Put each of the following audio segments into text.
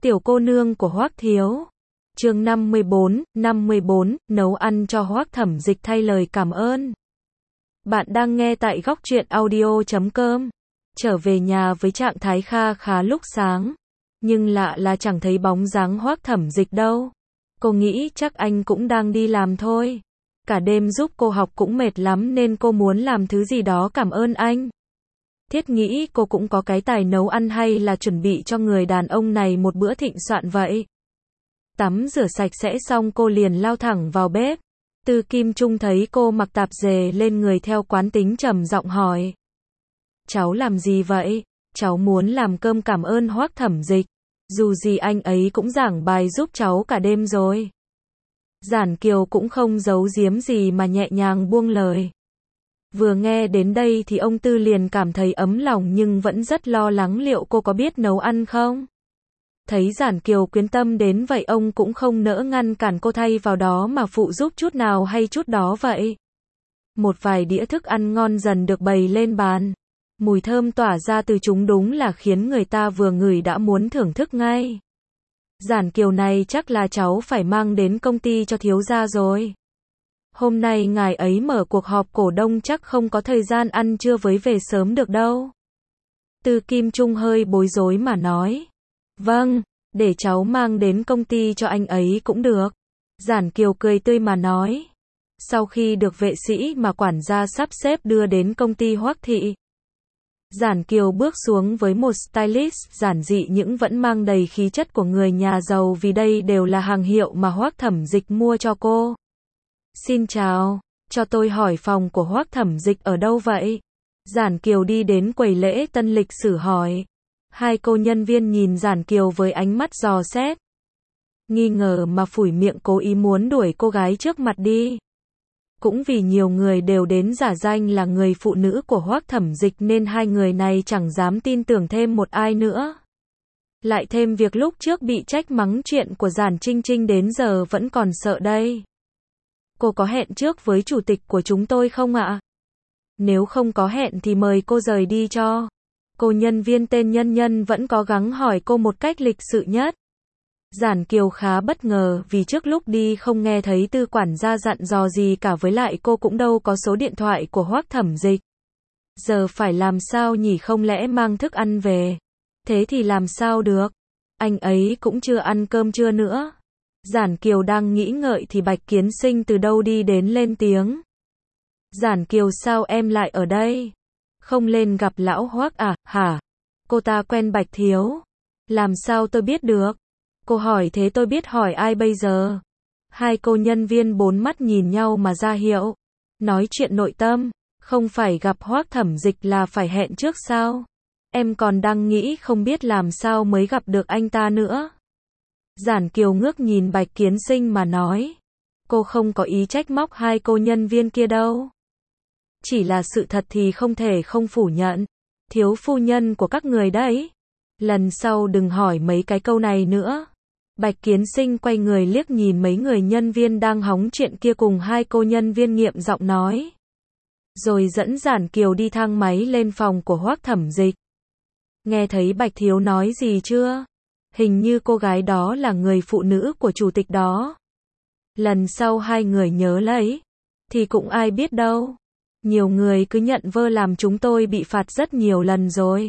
Tiểu cô nương của Hoắc Thiếu. Chương 54, nấu ăn cho Hoắc Thẩm Dịch thay lời cảm ơn. Bạn đang nghe tại góc truyện audio.com. Trở về nhà với trạng thái kha khá lúc sáng, nhưng lạ là chẳng thấy bóng dáng Hoắc Thẩm Dịch đâu. Cô nghĩ chắc anh cũng đang đi làm thôi. Cả đêm giúp cô học cũng mệt lắm nên cô muốn làm thứ gì đó cảm ơn anh. Thiết nghĩ cô cũng có cái tài nấu ăn hay là chuẩn bị cho người đàn ông này một bữa thịnh soạn vậy. Tắm rửa sạch sẽ xong cô liền lao thẳng vào bếp. Từ Kim Trung thấy cô mặc tạp dề lên người theo quán tính trầm giọng hỏi. Cháu làm gì vậy? Cháu muốn làm cơm cảm ơn Hoắc Thẩm Dịch. Dù gì anh ấy cũng giảng bài giúp cháu cả đêm rồi. Giản Kiều cũng không giấu giếm gì mà nhẹ nhàng buông lời. Vừa nghe đến đây thì ông Tư liền cảm thấy ấm lòng nhưng vẫn rất lo lắng liệu cô có biết nấu ăn không. Thấy Giản Kiều quyến tâm đến vậy ông cũng không nỡ ngăn cản cô thay vào đó mà phụ giúp chút nào hay chút đó vậy. Một vài đĩa thức ăn ngon dần được bày lên bàn. Mùi thơm tỏa ra từ chúng đúng là khiến người ta vừa ngửi đã muốn thưởng thức ngay. Giản Kiều này chắc là cháu phải mang đến công ty cho thiếu gia rồi. Hôm nay ngài ấy mở cuộc họp cổ đông chắc không có thời gian ăn trưa với về sớm được đâu. Từ Kim Trung hơi bối rối mà nói. Vâng, để cháu mang đến công ty cho anh ấy cũng được. Giản Kiều cười tươi mà nói. Sau khi được vệ sĩ mà quản gia sắp xếp đưa đến công ty Hoắc Thị, Giản Kiều bước xuống với một stylist giản dị nhưng vẫn mang đầy khí chất của người nhà giàu vì đây đều là hàng hiệu mà Hoắc Thẩm Dịch mua cho cô. Xin chào, cho tôi hỏi phòng của Hoắc Thẩm Dịch ở đâu vậy? Giản Kiều đi đến quầy lễ tân lịch sử hỏi. Hai cô nhân viên nhìn Giản Kiều với ánh mắt dò xét. Nghi ngờ mà phủi miệng cố ý muốn đuổi cô gái trước mặt đi. Cũng vì nhiều người đều đến giả danh là người phụ nữ của Hoắc Thẩm Dịch nên hai người này chẳng dám tin tưởng thêm một ai nữa. Lại thêm việc lúc trước bị trách mắng chuyện của Giản Trinh Trinh đến giờ vẫn còn sợ đây. Cô có hẹn trước với chủ tịch của chúng tôi không ạ? Nếu không có hẹn thì mời cô rời đi cho. Cô nhân viên tên Nhân Nhân vẫn cố gắng hỏi cô một cách lịch sự nhất. Giản Kiều khá bất ngờ vì trước lúc đi không nghe thấy Tư quản gia dặn dò gì cả, với lại cô cũng đâu có số điện thoại của Hoắc Thẩm Dịch. Giờ phải làm sao nhỉ, không lẽ mang thức ăn về? Thế thì làm sao được? Anh ấy cũng chưa ăn cơm trưa nữa. Giản Kiều đang nghĩ ngợi thì Bạch Kiến Sinh từ đâu đi đến lên tiếng. Giản Kiều, sao em lại ở đây? Không lên gặp lão Hoắc à, hả? Cô ta quen Bạch Thiếu. Làm sao tôi biết được? Cô hỏi thế tôi biết hỏi ai bây giờ? Hai cô nhân viên bốn mắt nhìn nhau mà ra hiệu. Nói chuyện nội tâm, không phải gặp Hoắc Thẩm Dịch là phải hẹn trước sao? Em còn đang nghĩ không biết làm sao mới gặp được anh ta nữa. Giản Kiều ngước nhìn Bạch Kiến Sinh mà nói. Cô không có ý trách móc hai cô nhân viên kia đâu. Chỉ là sự thật thì không thể không phủ nhận. Thiếu phu nhân của các người đấy. Lần sau đừng hỏi mấy cái câu này nữa. Bạch Kiến Sinh quay người liếc nhìn mấy người nhân viên đang hóng chuyện kia cùng hai cô nhân viên nghiệm giọng nói. Rồi dẫn Giản Kiều đi thang máy lên phòng của Hoắc Thẩm Dịch. Nghe thấy Bạch Thiếu nói gì chưa? Hình như cô gái đó là người phụ nữ của chủ tịch đó. Lần sau hai người nhớ lấy. Thì cũng ai biết đâu. Nhiều người cứ nhận vơ làm chúng tôi bị phạt rất nhiều lần rồi.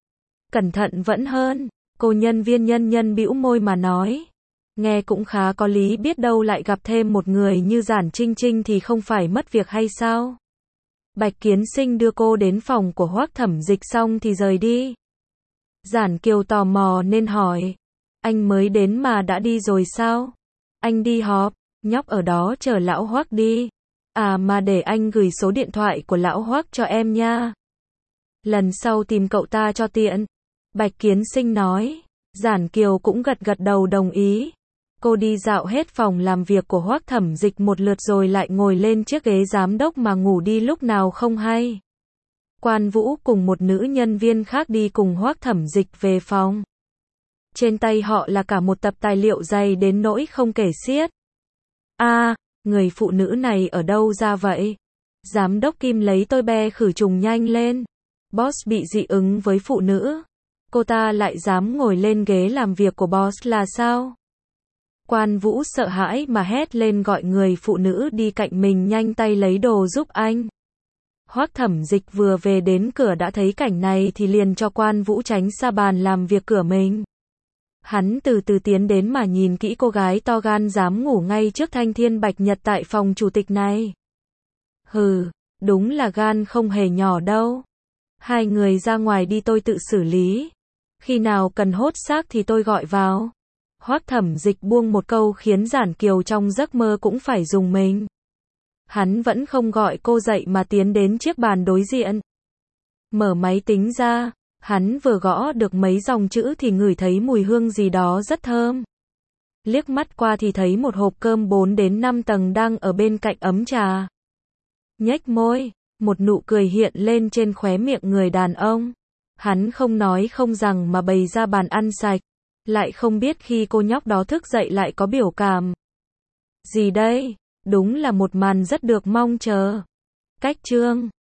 Cẩn thận vẫn hơn. Cô nhân viên Nhân Nhân bĩu môi mà nói. Nghe cũng khá có lý, biết đâu lại gặp thêm một người như Giản Trinh Trinh thì không phải mất việc hay sao? Bạch Kiến Sinh đưa cô đến phòng của Hoắc Thẩm Dịch xong thì rời đi. Giản Kiều tò mò nên hỏi. Anh mới đến mà đã đi rồi sao? Anh đi họp, nhóc ở đó chờ lão Hoắc đi. À mà để anh gửi số điện thoại của lão Hoắc cho em nha. Lần sau tìm cậu ta cho tiện. Bạch Kiến Sinh nói. Giản Kiều cũng gật gật đầu đồng ý. Cô đi dạo hết phòng làm việc của Hoắc Thẩm Dịch một lượt rồi lại ngồi lên chiếc ghế giám đốc mà ngủ đi lúc nào không hay. Quan Vũ cùng một nữ nhân viên khác đi cùng Hoắc Thẩm Dịch về phòng. Trên tay họ là cả một tập tài liệu dày đến nỗi không kể xiết. Người phụ nữ này ở đâu ra vậy? Giám đốc Kim lấy tôi be khử trùng nhanh lên. Boss bị dị ứng với phụ nữ. Cô ta lại dám ngồi lên ghế làm việc của boss là sao? Quan Vũ sợ hãi mà hét lên gọi người phụ nữ đi cạnh mình nhanh tay lấy đồ giúp anh. Hoắc Thẩm Dịch vừa về đến cửa đã thấy cảnh này thì liền cho Quan Vũ tránh xa bàn làm việc cửa mình. Hắn từ từ tiến đến mà nhìn kỹ cô gái to gan dám ngủ ngay trước Thanh Thiên Bạch Nhật tại phòng chủ tịch này. Hừ, đúng là gan không hề nhỏ đâu. Hai người ra ngoài đi tôi tự xử lý. Khi nào cần hốt xác thì tôi gọi vào. Hoắc Thẩm Dịch buông một câu khiến Giản Kiều trong giấc mơ cũng phải rùng mình. Hắn vẫn không gọi cô dậy mà tiến đến chiếc bàn đối diện. Mở máy tính ra, hắn vừa gõ được mấy dòng chữ thì ngửi thấy mùi hương gì đó rất thơm. Liếc mắt qua thì thấy một hộp cơm 4 đến 5 tầng đang ở bên cạnh ấm trà. Nhếch môi, một nụ cười hiện lên trên khóe miệng người đàn ông. Hắn không nói không rằng mà bày ra bàn ăn sạch. Lại không biết khi cô nhóc đó thức dậy lại có biểu cảm gì đây? Đúng là một màn rất được mong chờ. Cách chương